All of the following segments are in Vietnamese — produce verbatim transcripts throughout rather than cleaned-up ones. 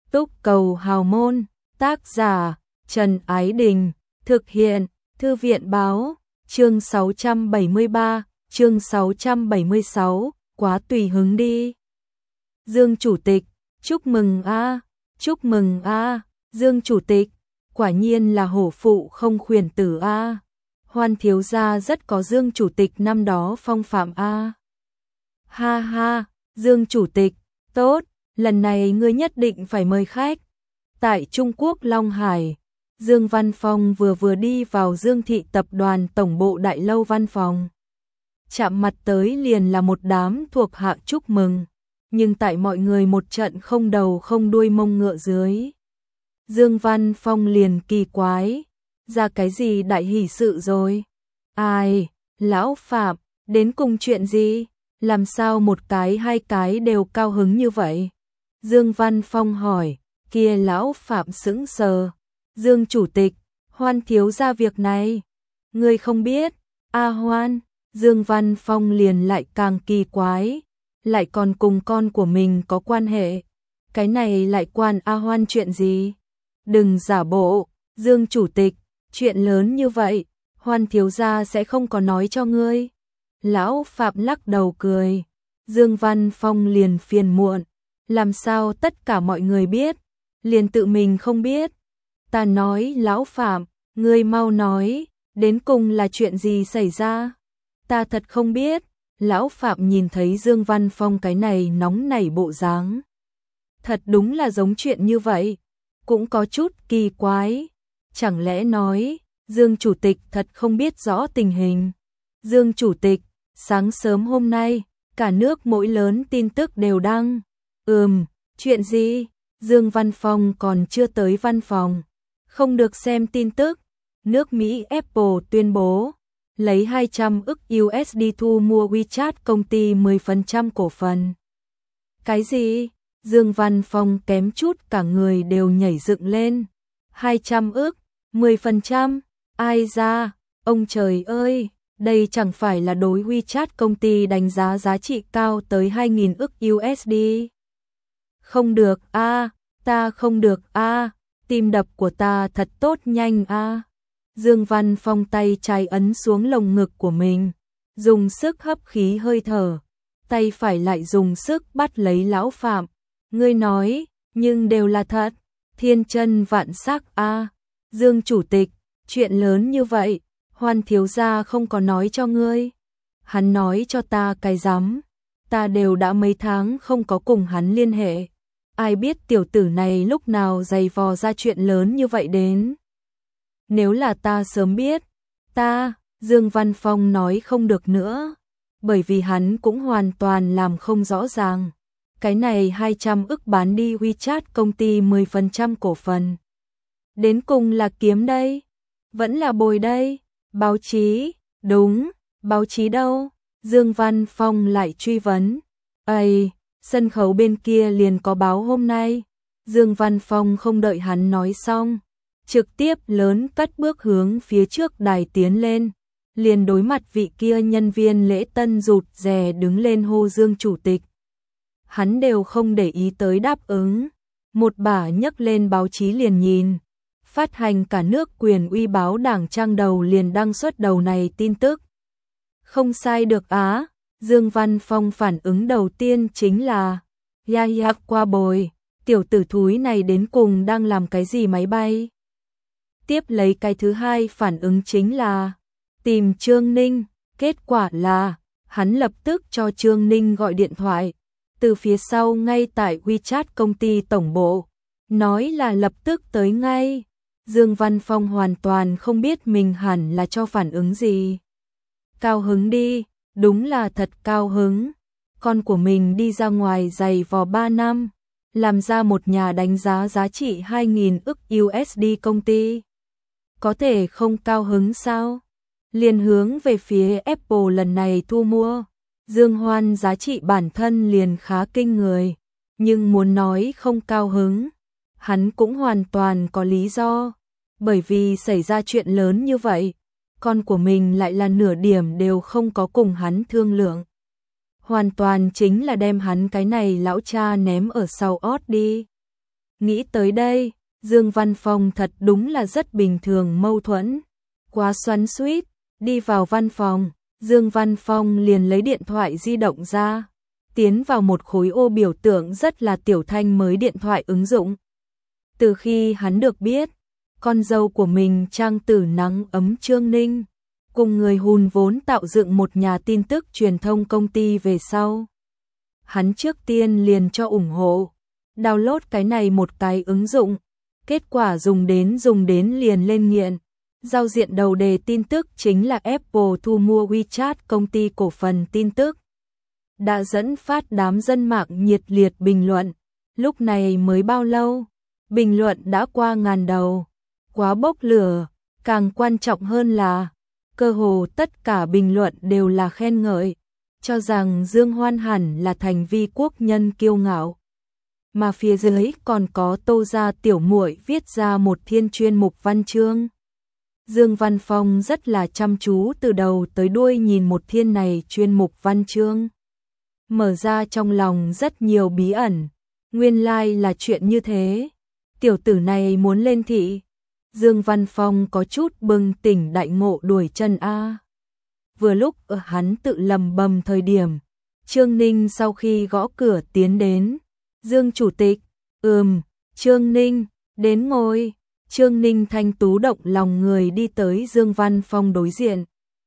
Túc Cầu Hào Môn, tác giả Trần Ái Đình, thực hiện Thư viện Báo, chương sáu trăm bảy mươi ba, chương sáu trăm bảy mươi sáu, quá tùy hứng đi. Dương Chủ tịch, chúc mừng a, chúc mừng a, Dương Chủ tịch, quả nhiên là hổ phụ không khuyển tử a. Hoan thiếu gia rất có Dương Chủ tịch năm đó phong phạm a. Ha ha, Dương Chủ tịch, tốt, lần này ngươi nhất định phải mời khách. Tại Trung Quốc Long Hải, Dương Văn Phong vừa vừa đi vào Dương Thị Tập đoàn Tổng bộ Đại Lâu văn phòng. Chạm mặt tới liền là một đám thuộc hạ chúc mừng, nhưng tại mọi người một trận không đầu không đuôi mông ngựa dưới. Dương Văn Phong liền kỳ quái, ra cái gì đại hỷ sự rồi? Ai, lão Phạm, đến cùng chuyện gì? Làm sao một cái hai cái đều cao hứng như vậy? Dương Văn Phong hỏi, kia lão Phạm sững sờ. Dương Chủ tịch, Hoan thiếu ra việc này. Ngươi không biết, A Hoan, Dương Văn Phong liền lại càng kỳ quái, lại còn cùng con của mình có quan hệ. Cái này lại quan A Hoan chuyện gì? Đừng giả bộ, Dương Chủ tịch, chuyện lớn như vậy, Hoan thiếu gia sẽ không có nói cho ngươi. Lão Phạm lắc đầu cười, Dương Văn Phong liền phiền muộn, làm sao tất cả mọi người biết, liền tự mình không biết. Ta nói lão Phạm, ngươi mau nói, đến cùng là chuyện gì xảy ra? Ta thật không biết. Lão Phạm nhìn thấy Dương Văn Phong cái này nóng nảy bộ dáng, thật đúng là giống chuyện như vậy, cũng có chút kỳ quái. Chẳng lẽ nói, Dương Chủ tịch thật không biết rõ tình hình? Dương Chủ tịch, sáng sớm hôm nay, cả nước mỗi lớn tin tức đều đăng. Ừm, chuyện gì? Dương Văn Phong còn chưa tới văn phòng, không được xem tin tức. Nước Mỹ Apple tuyên bố lấy hai trăm ức u ét đê thu mua WeChat công ty mười phần trăm cổ phần. Cái gì? Dương Văn Phong kém chút cả người đều nhảy dựng lên. hai trăm ức, mười phần trăm, ai ra? Ông trời ơi, đây chẳng phải là đối WeChat công ty đánh giá giá trị cao tới hai nghìn ức u ét đê. Không được a, à, ta không được a, à, tim đập của ta thật tốt nhanh a. À. Dương Văn Phong tay trái ấn xuống lồng ngực của mình, dùng sức hấp khí hơi thở, tay phải lại dùng sức bắt lấy lão Phạm. Ngươi nói, nhưng đều là thật, thiên chân vạn sắc a. À. Dương Chủ tịch, chuyện lớn như vậy, Hoan thiếu gia không có nói cho ngươi. Hắn nói cho ta cái rắm, ta đều đã mấy tháng không có cùng hắn liên hệ. Ai biết tiểu tử này lúc nào giày vò ra chuyện lớn như vậy đến. Nếu là ta sớm biết, ta, Dương Văn Phong nói không được nữa, bởi vì hắn cũng hoàn toàn làm không rõ ràng. Cái này hai trăm ức bán đi WeChat công ty mười phần trăm cổ phần. Đến cùng là kiếm đây, vẫn là bồi đây, báo chí, đúng, báo chí đâu? Dương Văn Phong lại truy vấn. Ây, sân khấu bên kia liền có báo hôm nay. Dương Văn Phong không đợi hắn nói xong, trực tiếp lớn cất bước hướng phía trước đài tiến lên, liền đối mặt vị kia nhân viên lễ tân rụt rè đứng lên hô Dương Chủ tịch. Hắn đều không để ý tới đáp ứng, một bả nhấc lên báo chí liền nhìn. Phát hành cả nước Quyền Uy báo đảng trang đầu liền đăng xuất đầu này tin tức. Không sai được á, Dương Văn Phong phản ứng đầu tiên chính là ya ya qua bồi, tiểu tử thúi này đến cùng đang làm cái gì máy bay. Tiếp lấy cái thứ hai phản ứng chính là tìm Trương Ninh, kết quả là hắn lập tức cho Trương Ninh gọi điện thoại, từ phía sau ngay tại WeChat công ty tổng bộ, nói là lập tức tới ngay. Dương Văn Phong hoàn toàn không biết mình hẳn là cho phản ứng gì. Cao hứng đi, đúng là thật cao hứng. Con của mình đi ra ngoài giày vò ba năm, làm ra một nhà đánh giá giá trị hai nghìn ức u ét đê công ty. Có thể không cao hứng sao? Liền hướng về phía Apple lần này thu mua. Dương Hoan giá trị bản thân liền khá kinh người, nhưng muốn nói không cao hứng, hắn cũng hoàn toàn có lý do. Bởi vì xảy ra chuyện lớn như vậy, con của mình lại là nửa điểm đều không có cùng hắn thương lượng. Hoàn toàn chính là đem hắn cái này lão cha ném ở sau ót đi. Nghĩ tới đây, Dương Văn Phong thật đúng là rất bình thường mâu thuẫn. Quá xoắn xuýt, đi vào văn phòng, Dương Văn Phong liền lấy điện thoại di động ra, tiến vào một khối ô biểu tượng rất là tiểu thanh mới điện thoại ứng dụng. Từ khi hắn được biết, con dâu của mình trang tử nắng ấm Trương Ninh, cùng người hùn vốn tạo dựng một nhà tin tức truyền thông công ty về sau. Hắn trước tiên liền cho ủng hộ, download cái này một cái ứng dụng, kết quả dùng đến dùng đến liền lên nghiện. Giao diện đầu đề tin tức chính là Apple thu mua WeChat công ty cổ phần tin tức. Đã dẫn phát đám dân mạng nhiệt liệt bình luận, lúc này mới bao lâu, bình luận đã qua ngàn đầu, quá bốc lửa, càng quan trọng hơn là, cơ hồ tất cả bình luận đều là khen ngợi, cho rằng Dương Hoan hẳn là thành vi quốc nhân kiêu ngạo. Mà phía dưới còn có Tô gia tiểu muội viết ra một thiên chuyên mục văn chương. Dương Văn Phong rất là chăm chú từ đầu tới đuôi nhìn một thiên này chuyên mục văn chương. Mở ra trong lòng rất nhiều bí ẩn, nguyên lai like là chuyện như thế. Tiểu tử này muốn lên thị. Dương Văn Phong có chút bừng tỉnh đại ngộ đuổi chân A. Vừa lúc ở hắn tự lầm bầm thời điểm, Trương Ninh sau khi gõ cửa tiến đến. Dương chủ tịch, ừm, Trương Ninh, đến ngồi. Trương Ninh thanh tú động lòng người đi tới Dương Văn Phong đối diện.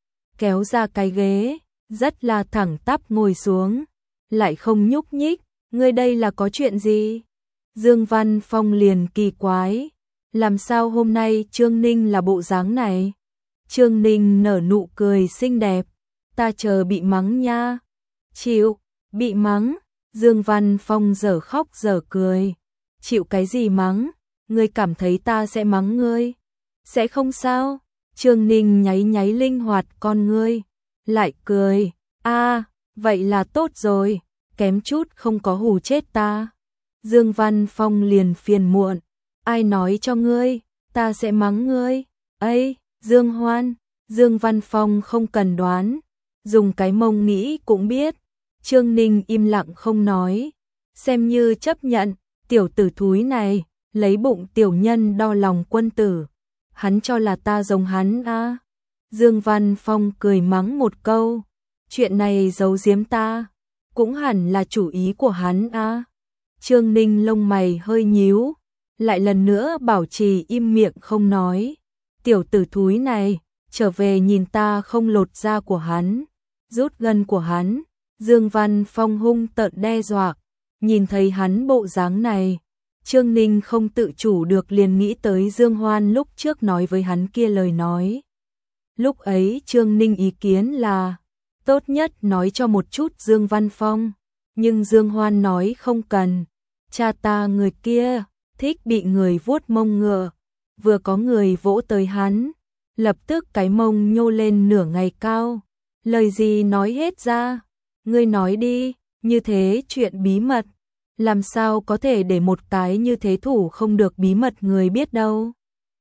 Kéo ra cái ghế, rất là thẳng tắp ngồi xuống, lại không nhúc nhích, ngươi đây là có chuyện gì? Dương Văn Phong liền kỳ quái, làm sao hôm nay Trương Ninh là bộ dáng này? Trương Ninh nở nụ cười xinh đẹp, ta chờ bị mắng nha. Chịu, bị mắng, Dương Văn Phong dở khóc dở cười. Chịu cái gì mắng? Ngươi cảm thấy ta sẽ mắng ngươi? Sẽ không sao? Trương Ninh nháy nháy linh hoạt con ngươi, lại cười, a, à, vậy là tốt rồi, kém chút không có hù chết ta. Dương Văn Phong liền phiền muộn, ai nói cho ngươi, ta sẽ mắng ngươi? Ấy, Dương Hoan, Dương Văn Phong không cần đoán, dùng cái mông nghĩ cũng biết. Trương Ninh im lặng không nói, xem như chấp nhận, tiểu tử thúi này, lấy bụng tiểu nhân đo lòng quân tử. Hắn cho là ta giống hắn à? Dương Văn Phong cười mắng một câu, chuyện này giấu giếm ta, cũng hẳn là chủ ý của hắn à? Trương Ninh lông mày hơi nhíu, lại lần nữa bảo trì im miệng không nói. Tiểu tử thúi này, trở về nhìn ta không lột da của hắn, rút gân của hắn. Dương Văn Phong hung tợn đe dọa, nhìn thấy hắn bộ dáng này, Trương Ninh không tự chủ được liền nghĩ tới Dương Hoan lúc trước nói với hắn kia lời nói. Lúc ấy Trương Ninh ý kiến là, tốt nhất nói cho một chút Dương Văn Phong, nhưng Dương Hoan nói không cần, cha ta người kia, thích bị người vuốt mông ngựa, vừa có người vỗ tới hắn, lập tức cái mông nhô lên nửa ngày cao, lời gì nói hết ra, ngươi nói đi, như thế chuyện bí mật. Làm sao có thể để một cái như thế thủ không được bí mật người biết đâu.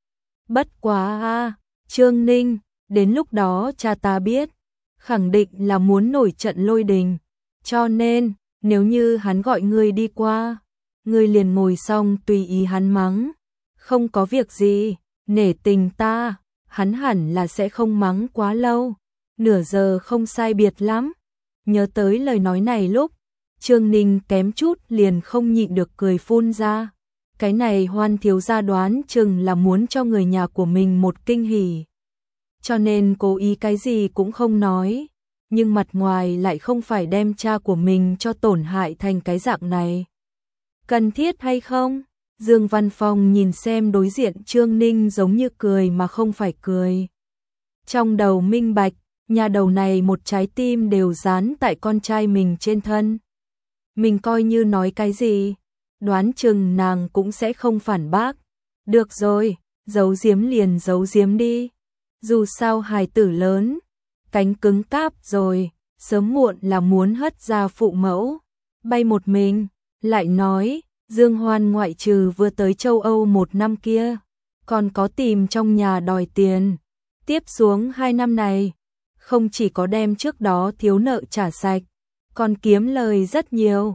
Bất quá a, Trương Ninh, đến lúc đó cha ta biết, khẳng định là muốn nổi trận lôi đình. Cho nên, nếu như hắn gọi ngươi đi qua, ngươi liền ngồi xong tùy ý hắn mắng. Không có việc gì, nể tình ta, hắn hẳn là sẽ không mắng quá lâu. Nửa giờ không sai biệt lắm. Nhớ tới lời nói này lúc, Trương Ninh kém chút liền không nhịn được cười phun ra. Cái này Hoan thiếu gia đoán chừng là muốn cho người nhà của mình một kinh hỉ. Cho nên cố ý cái gì cũng không nói. Nhưng mặt ngoài lại không phải đem cha của mình cho tổn hại thành cái dạng này. Cần thiết hay không? Dương Văn Phong nhìn xem đối diện Trương Ninh giống như cười mà không phải cười. Trong đầu minh bạch, nhà đầu này một trái tim đều dán tại con trai mình trên thân. Mình coi như nói cái gì, đoán chừng nàng cũng sẽ không phản bác. Được rồi, giấu giếm liền giấu giếm đi. Dù sao hài tử lớn, cánh cứng cáp rồi, sớm muộn là muốn hất ra phụ mẫu. Bay một mình, lại nói, Dương Hoan ngoại trừ vừa tới châu Âu một năm kia, còn có tìm trong nhà đòi tiền. Tiếp xuống hai năm này, không chỉ có đem trước đó thiếu nợ trả sạch, còn kiếm lời rất nhiều.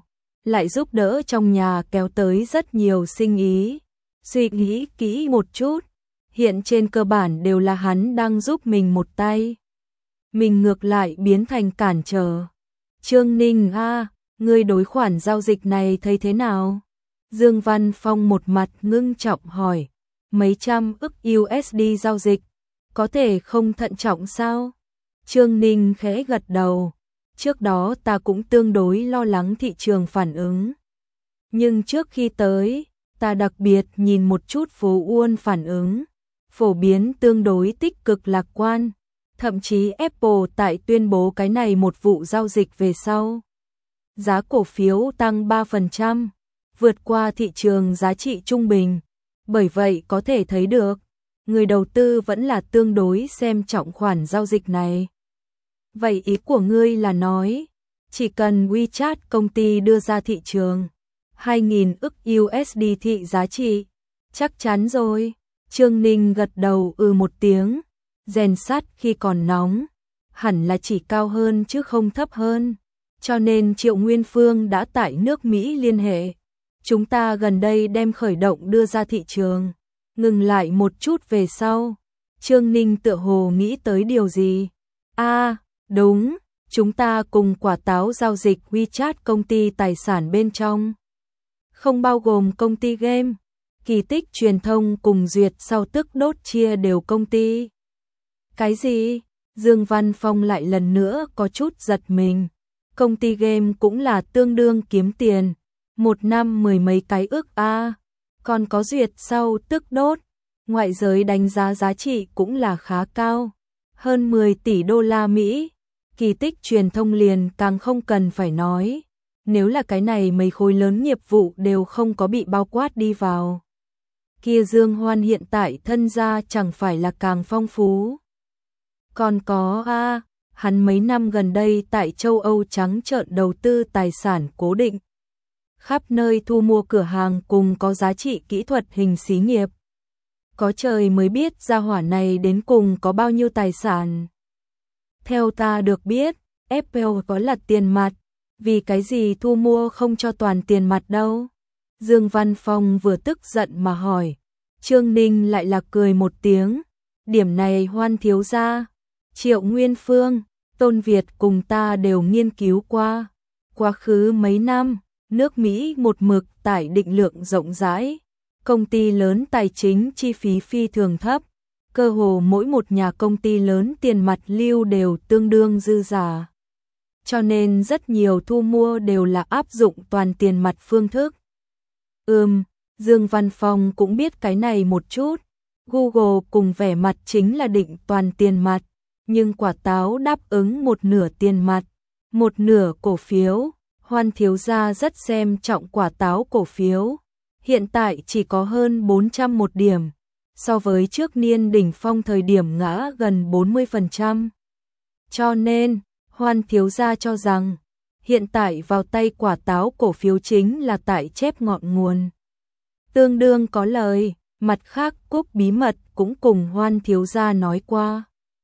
lại giúp đỡ trong nhà kéo tới rất nhiều sinh ý. Suy nghĩ kỹ một chút, hiện trên cơ bản đều là hắn đang giúp mình một tay. Mình ngược lại biến thành cản trở. Trương Ninh a, ngươi đối khoản giao dịch này thấy thế nào? Dương Văn Phong một mặt ngưng trọng hỏi, mấy trăm ức u ét đê giao dịch, có thể không thận trọng sao? Trương Ninh khẽ gật đầu, trước đó ta cũng tương đối lo lắng thị trường phản ứng. Nhưng trước khi tới, ta đặc biệt nhìn một chút phố Uôn phản ứng, phổ biến tương đối tích cực lạc quan, thậm chí Apple tại tuyên bố cái này một vụ giao dịch về sau. Giá cổ phiếu tăng ba phần trăm, vượt qua thị trường giá trị trung bình, bởi vậy có thể thấy được, người đầu tư vẫn là tương đối xem trọng khoản giao dịch này. Vậy ý của ngươi là nói, chỉ cần WeChat công ty đưa ra thị trường, hai nghìn ức u ét đê thị giá trị, chắc chắn rồi. Trương Ninh gật đầu ừ một tiếng, rèn sắt khi còn nóng, hẳn là chỉ cao hơn chứ không thấp hơn. Cho nên Triệu Nguyên Phương đã tại nước Mỹ liên hệ. Chúng ta gần đây đem khởi động đưa ra thị trường. Ngừng lại một chút về sau. Trương Ninh tựa hồ nghĩ tới điều gì? À, đúng, chúng ta cùng quả táo giao dịch WeChat công ty tài sản bên trong. Không bao gồm công ty game. Kỳ Tích Truyền thông cùng Duyệt sau tức đốt chia đều công ty. Cái gì? Dương Văn Phong lại lần nữa có chút giật mình. Công ty game cũng là tương đương kiếm tiền. Một năm mười mấy cái ức a, à. Còn có Duyệt sau tức đốt. Ngoại giới đánh giá giá trị cũng là khá cao. Hơn mười tỷ đô la Mỹ. Kỳ Tích Truyền thông liền càng không cần phải nói. Nếu là cái này mấy khối lớn nghiệp vụ đều không có bị bao quát đi vào. Kia Dương Hoan hiện tại thân gia chẳng phải là càng phong phú. Còn có a, à, hắn mấy năm gần đây tại châu Âu trắng trợn đầu tư tài sản cố định. Khắp nơi thu mua cửa hàng cùng có giá trị kỹ thuật hình xí nghiệp. Có trời mới biết gia hỏa này đến cùng có bao nhiêu tài sản. Theo ta được biết, Apple có là tiền mặt, vì cái gì thu mua không cho toàn tiền mặt đâu? Dương Văn Phong vừa tức giận mà hỏi. Trương Ninh lại là cười một tiếng. Điểm này Hoan thiếu gia, Triệu Nguyên Phương, Tôn Việt cùng ta đều nghiên cứu qua. Quá khứ mấy năm, nước Mỹ một mực tải định lượng rộng rãi. Công ty lớn tài chính chi phí phi thường thấp. Cơ hồ mỗi một nhà công ty lớn tiền mặt lưu đều tương đương dư giả. Cho nên rất nhiều thu mua đều là áp dụng toàn tiền mặt phương thức. Ừm, Dương Văn Phong cũng biết cái này một chút. Google cùng vẻ mặt chính là định toàn tiền mặt, nhưng quả táo đáp ứng một nửa tiền mặt, một nửa cổ phiếu. Hoan thiếu gia rất xem trọng quả táo cổ phiếu. Hiện tại chỉ có hơn bốn trăm một điểm, so với trước niên đỉnh phong thời điểm ngã gần bốn mươi phần trăm. Cho nên, Hoan thiếu gia cho rằng, hiện tại vào tay quả táo cổ phiếu chính là tại chép ngọn nguồn. Tương đương có lời, mặt khác Cúc bí mật cũng cùng Hoan thiếu gia nói qua.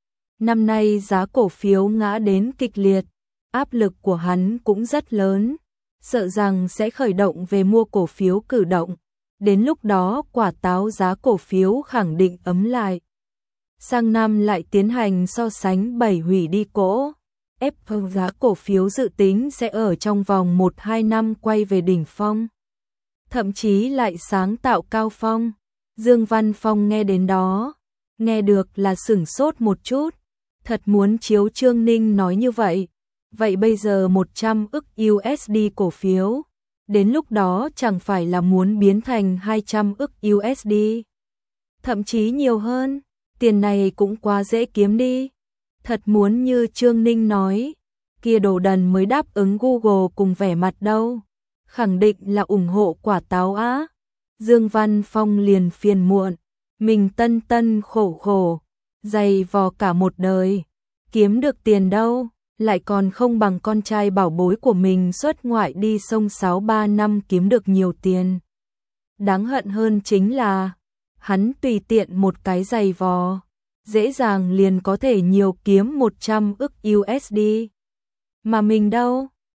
Năm nay giá cổ phiếu ngã đến kịch liệt, áp lực của hắn cũng rất lớn, sợ rằng sẽ khởi động về mua cổ phiếu cử động. Đến lúc đó quả táo giá cổ phiếu khẳng định ấm lại. Sang năm lại tiến hành so sánh bảy hủy đi cỗ. Apple giá cổ phiếu dự tính sẽ ở trong vòng một hai năm quay về đỉnh phong. Thậm chí lại sáng tạo cao phong. Dương Văn Phong nghe đến đó, nghe được là sửng sốt một chút. Thật muốn chiếu Trương Ninh nói như vậy. Vậy bây giờ một trăm ức u ét đê cổ phiếu, đến lúc đó chẳng phải là muốn biến thành hai trăm ức u ét đê. Thậm chí nhiều hơn, tiền này cũng quá dễ kiếm đi. Thật muốn như Trương Ninh nói, kia đồ đần mới đáp ứng Google cùng vẻ mặt đâu. Khẳng định là ủng hộ quả táo á. Dương Văn Phong liền phiền muộn, mình tân tân khổ khổ, dày vò cả một đời, kiếm được tiền đâu, lại còn không bằng con trai bảo bối của mình xuất ngoại đi sông sáu ba năm kiếm được nhiều tiền. Đáng hận hơn chính là, hắn tùy tiện một cái dày vò, dễ dàng liền có thể nhiều kiếm một trăm ức u ét đê. Mà mình đâu,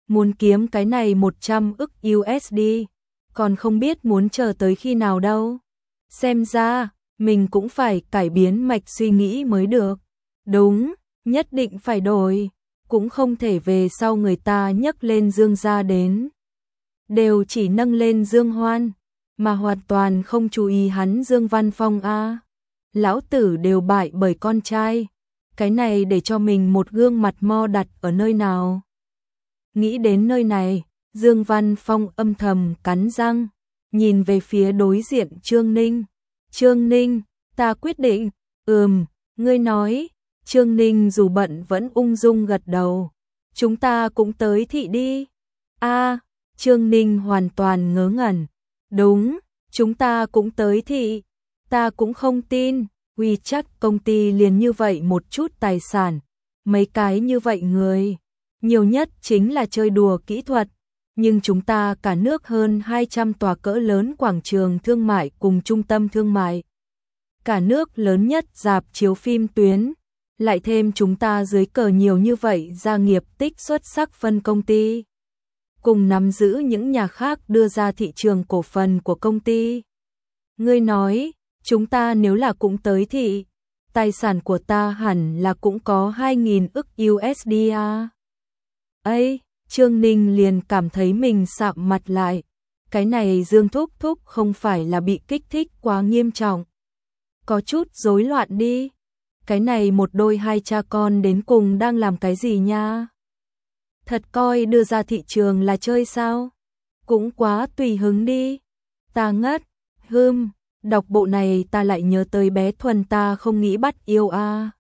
muốn kiếm cái này một trăm ức u ét đê, còn không biết muốn chờ tới khi nào đâu. Xem ra, mình cũng phải cải biến mạch suy nghĩ mới được. Đúng, nhất định phải đổi, cũng không thể về sau người ta nhấc lên Dương gia đến. Đều chỉ nâng lên Dương Hoan, mà hoàn toàn không chú ý hắn Dương Văn Phong a. Lão tử đều bại bởi con trai, cái này để cho mình một gương mặt mo đặt ở nơi nào. Nghĩ đến nơi này, Dương Văn Phong âm thầm cắn răng, nhìn về phía đối diện Trương Ninh. Trương Ninh, ta quyết định, ừm, ngươi nói. Trương Ninh dù bận vẫn ung dung gật đầu. Chúng ta cũng tới thị đi. A, Trương Ninh hoàn toàn ngớ ngẩn. Đúng, chúng ta cũng tới thị. Ta cũng không tin, quy chắc công ty liền như vậy một chút tài sản. Mấy cái như vậy người, nhiều nhất chính là chơi đùa kỹ thuật. Nhưng chúng ta cả nước hơn hai trăm tòa cỡ lớn quảng trường thương mại cùng trung tâm thương mại. Cả nước lớn nhất rạp chiếu phim tuyến. Lại thêm chúng ta dưới cờ nhiều như vậy gia nghiệp tích xuất sắc phân công ty. Cùng nắm giữ những nhà khác đưa ra thị trường cổ phần của công ty. Ngươi nói, chúng ta nếu là cũng tới thị, tài sản của ta hẳn là cũng có hai nghìn ức u ét đê à. Ây, Trương Ninh liền cảm thấy mình sạm mặt lại. Cái này Dương Thúc Thúc không phải là bị kích thích quá nghiêm trọng. Có chút rối loạn đi. Cái này một đôi hai cha con đến cùng đang làm cái gì nha? Thật coi đưa ra thị trường là chơi sao? Cũng quá tùy hứng đi. Ta ngất, hưm, đọc bộ này ta lại nhớ tới bé Thuần ta không nghĩ bắt yêu a. À.